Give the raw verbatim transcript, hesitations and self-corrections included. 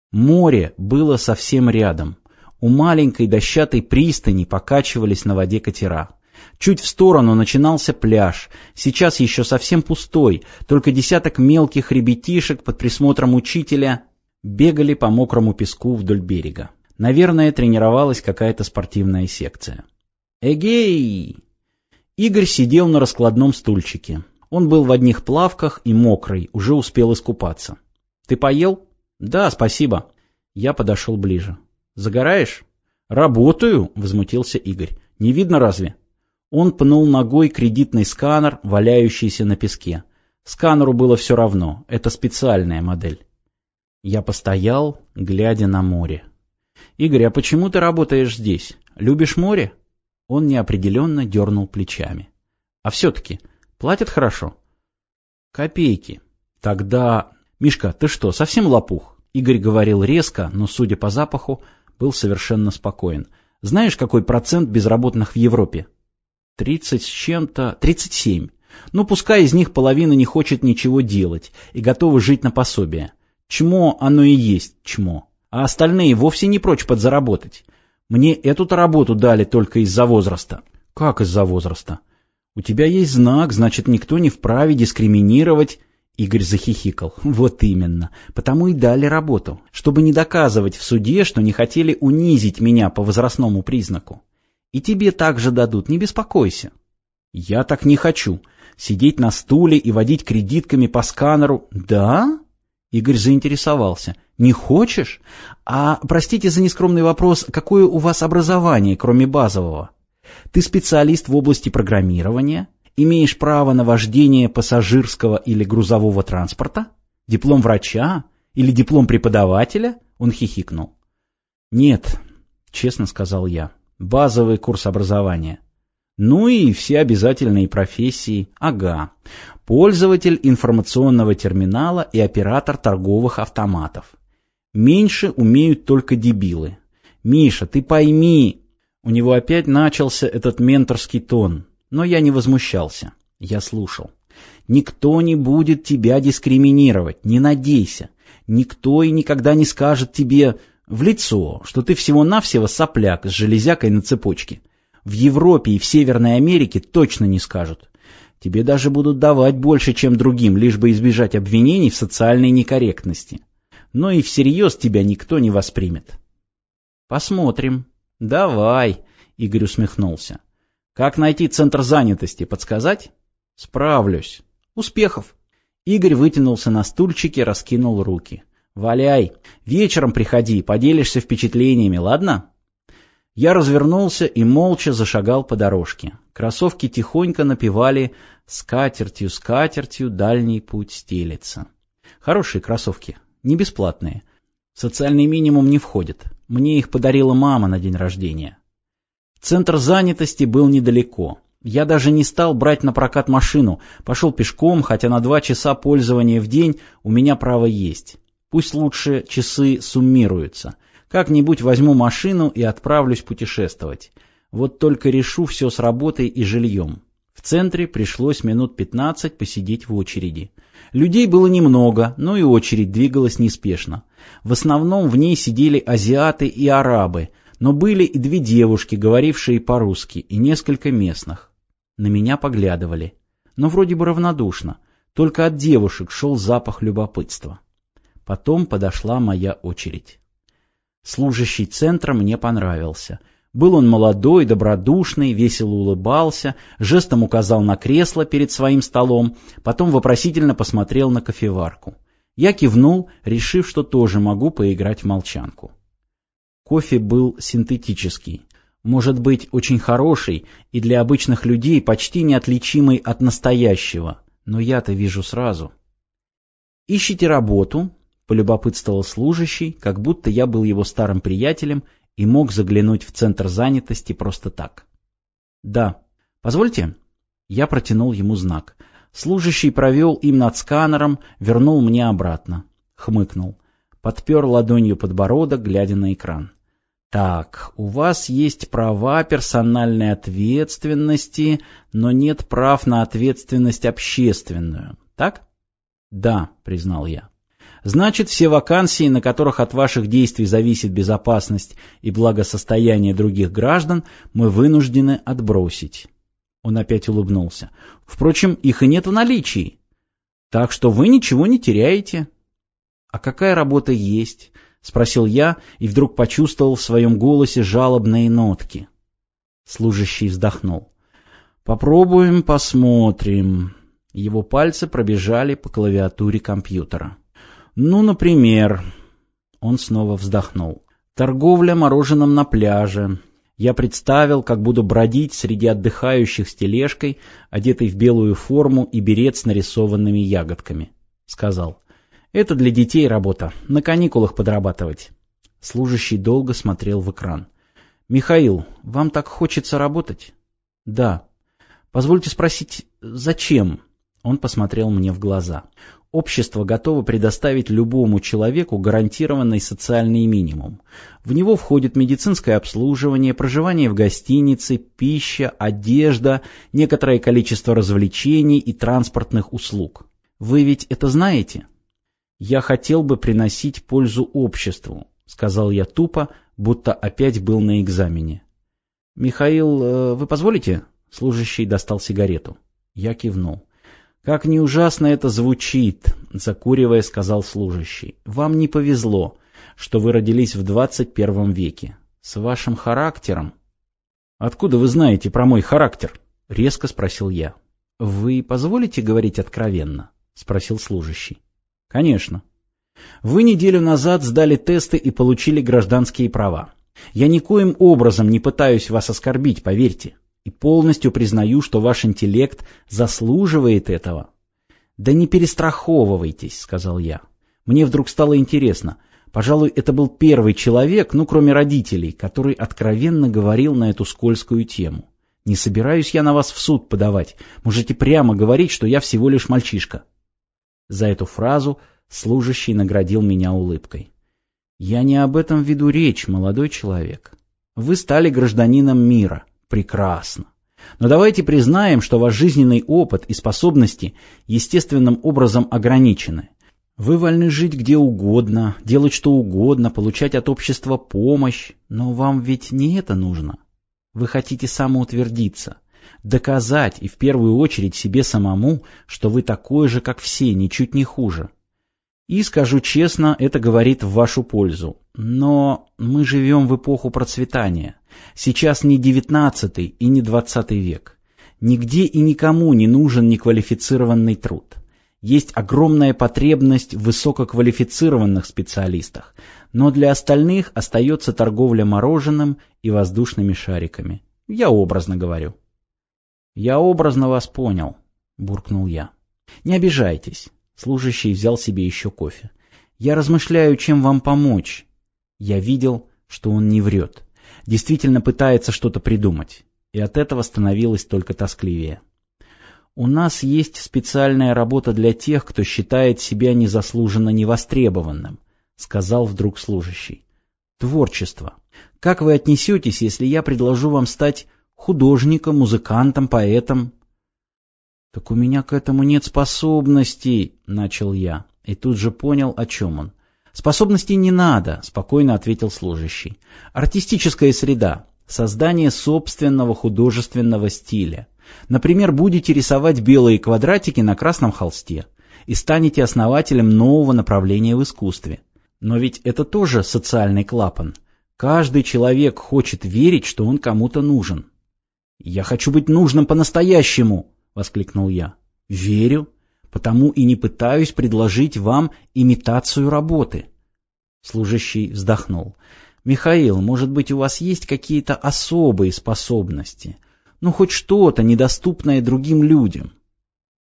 Море было совсем рядом. У маленькой дощатой пристани покачивались на воде катера. Чуть в сторону начинался пляж, сейчас еще совсем пустой, только десяток мелких ребятишек под присмотром учителя бегали по мокрому песку вдоль берега. Наверное, тренировалась какая-то спортивная секция. Эгей! Игорь сидел на раскладном стульчике. Он был в одних плавках и мокрый, уже успел искупаться. «Ты поел?» «Да, спасибо». Я подошел ближе. «Загораешь?» «Работаю», — возмутился Игорь. «Не видно разве?» Он пнул ногой кредитный сканер, валяющийся на песке. Сканеру было все равно, это специальная модель. Я постоял, глядя на море. «Игорь, а почему ты работаешь здесь? Любишь море?» Он неопределенно дернул плечами. «А все-таки платят хорошо?» «Копейки». «Тогда...» «Мишка, ты что, совсем лопух?» Игорь говорил резко, но, судя по запаху, был совершенно спокоен. «Знаешь, какой процент безработных в Европе?» Тридцать с чем-то... Тридцать семь. Ну, пускай из них половина не хочет ничего делать и готова жить на пособие. Чмо оно и есть чмо. А остальные вовсе не прочь подзаработать. Мне эту-то работу дали только из-за возраста. Как из-за возраста? У тебя есть знак, значит, никто не вправе дискриминировать... Игорь захихикал. Вот именно. Потому и дали работу. Чтобы не доказывать в суде, что не хотели унизить меня по возрастному признаку. И тебе также дадут, не беспокойся. Я так не хочу. Сидеть на стуле и водить кредитками по сканеру. Да? Игорь заинтересовался. Не хочешь? А, простите за нескромный вопрос, какое у вас образование, кроме базового? Ты специалист в области программирования? Имеешь право на вождение пассажирского или грузового транспорта? Диплом врача? Или диплом преподавателя? Он хихикнул. Нет, честно сказал я. Базовый курс образования. Ну и все обязательные профессии. Ага. Пользователь информационного терминала и оператор торговых автоматов. Меньше умеют только дебилы. Миша, ты пойми. У него опять начался этот менторский тон. Но я не возмущался. Я слушал. Никто не будет тебя дискриминировать. Не надейся. Никто и никогда не скажет тебе... в лицо, что ты всего-навсего сопляк с железякой на цепочке. В Европе и в Северной Америке точно не скажут. Тебе даже будут давать больше, чем другим, лишь бы избежать обвинений в социальной некорректности. Но и всерьез тебя никто не воспримет. Посмотрим. Давай, Игорь усмехнулся. Как найти центр занятости, подсказать? Справлюсь. Успехов. Игорь вытянулся на стульчике, раскинул руки. Валяй. Вечером приходи, поделишься впечатлениями, ладно? Я развернулся и молча зашагал по дорожке. Кроссовки тихонько напевали «Скатертью, скатертью, дальний путь стелется». Хорошие кроссовки, не бесплатные. В социальный минимум не входят. Мне их подарила мама на день рождения. Центр занятости был недалеко. Я даже не стал брать на прокат машину, пошел пешком, хотя на два часа пользования в день у меня право есть. Пусть лучше часы суммируются. Как-нибудь возьму машину и отправлюсь путешествовать. Вот только решу все с работой и жильем. В центре пришлось минут пятнадцать посидеть в очереди. Людей было немного, но и очередь двигалась неспешно. В основном в ней сидели азиаты и арабы, но были и две девушки, говорившие по-русски, и несколько местных. На меня поглядывали, но вроде бы равнодушно. Только от девушек шел запах любопытства. Потом подошла моя очередь. Служащий центра мне понравился. Был он молодой, добродушный, весело улыбался, жестом указал на кресло перед своим столом, потом вопросительно посмотрел на кофеварку. Я кивнул, решив, что тоже могу поиграть в молчанку. Кофе был синтетический, может быть, очень хороший и для обычных людей почти неотличимый от настоящего, но я-то вижу сразу. «Ищете работу?» — полюбопытствовал служащий, как будто я был его старым приятелем и мог заглянуть в центр занятости просто так. «Да. Позвольте?» Я протянул ему знак. Служащий провел им над сканером, вернул мне обратно. Хмыкнул. Подпер ладонью подбородок, глядя на экран. «Так, у вас есть права персональной ответственности, но нет прав на ответственность общественную, так?» «Да», — признал я. Значит, все вакансии, на которых от ваших действий зависит безопасность и благосостояние других граждан, мы вынуждены отбросить. Он опять улыбнулся. Впрочем, их и нет в наличии. Так что вы ничего не теряете. А какая работа есть? Спросил я и вдруг почувствовал в своем голосе жалобные нотки. Служащий вздохнул. Попробуем, посмотрим. Его пальцы пробежали по клавиатуре компьютера. Ну, например, он снова вздохнул. Торговля мороженым на пляже. Я представил, как буду бродить среди отдыхающих с тележкой, одетой в белую форму и берет с нарисованными ягодками. Сказал. Это для детей работа. На каникулах подрабатывать. Служащий долго смотрел в экран. Михаил, вам так хочется работать? Да. Позвольте спросить, зачем? Он посмотрел мне в глаза. Общество готово предоставить любому человеку гарантированный социальный минимум. В него входит медицинское обслуживание, проживание в гостинице, пища, одежда, некоторое количество развлечений и транспортных услуг. Вы ведь это знаете? Я хотел бы приносить пользу обществу, сказал я тупо, будто опять был на экзамене. Михаил, вы позволите? Служащий достал сигарету. Я кивнул. «Как ни ужасно это звучит», — закуривая, сказал служащий. «Вам не повезло, что вы родились в двадцать первом веке. С вашим характером...» «Откуда вы знаете про мой характер?» — резко спросил я. «Вы позволите говорить откровенно?» — спросил служащий. «Конечно. Вы неделю назад сдали тесты и получили гражданские права. Я никоим образом не пытаюсь вас оскорбить, поверьте. И полностью признаю, что ваш интеллект заслуживает этого. Да не перестраховывайтесь, сказал я. Мне вдруг стало интересно. Пожалуй, это был первый человек, ну кроме родителей, который откровенно говорил на эту скользкую тему. Не собираюсь я на вас в суд подавать. Можете прямо говорить, что я всего лишь мальчишка. За эту фразу служащий наградил меня улыбкой. Я не об этом веду речь, молодой человек. Вы стали гражданином мира. Прекрасно. Но давайте признаем, что ваш жизненный опыт и способности естественным образом ограничены. Вы вольны жить где угодно, делать что угодно, получать от общества помощь, но вам ведь не это нужно. Вы хотите самоутвердиться, доказать и в первую очередь себе самому, что вы такой же, как все, ничуть не хуже. И, скажу честно, это говорит в вашу пользу. Но мы живем в эпоху процветания. Сейчас не девятнадцатый и не двадцатый век. Нигде и никому не нужен неквалифицированный труд. Есть огромная потребность в высококвалифицированных специалистах, но для остальных остается торговля мороженым и воздушными шариками. Я образно говорю. «Я образно вас понял», — буркнул я. «Не обижайтесь». Служащий взял себе еще кофе. «Я размышляю, чем вам помочь». Я видел, что он не врет. Действительно пытается что-то придумать. И от этого становилось только тоскливее. «У нас есть специальная работа для тех, кто считает себя незаслуженно невостребованным», — сказал вдруг служащий. «Творчество. Как вы отнесетесь, если я предложу вам стать художником, музыкантом, поэтом?» «Так у меня к этому нет способностей», — начал я, и тут же понял, о чем он. «Способностей не надо», — спокойно ответил служащий. «Артистическая среда, создание собственного художественного стиля. Например, будете рисовать белые квадратики на красном холсте и станете основателем нового направления в искусстве. Но ведь это тоже социальный клапан. Каждый человек хочет верить, что он кому-то нужен». «Я хочу быть нужным по-настоящему», — воскликнул я. «Верю, потому и не пытаюсь предложить вам имитацию работы». Служащий вздохнул. «Михаил, может быть, у вас есть какие-то особые способности? Ну, хоть что-то, недоступное другим людям?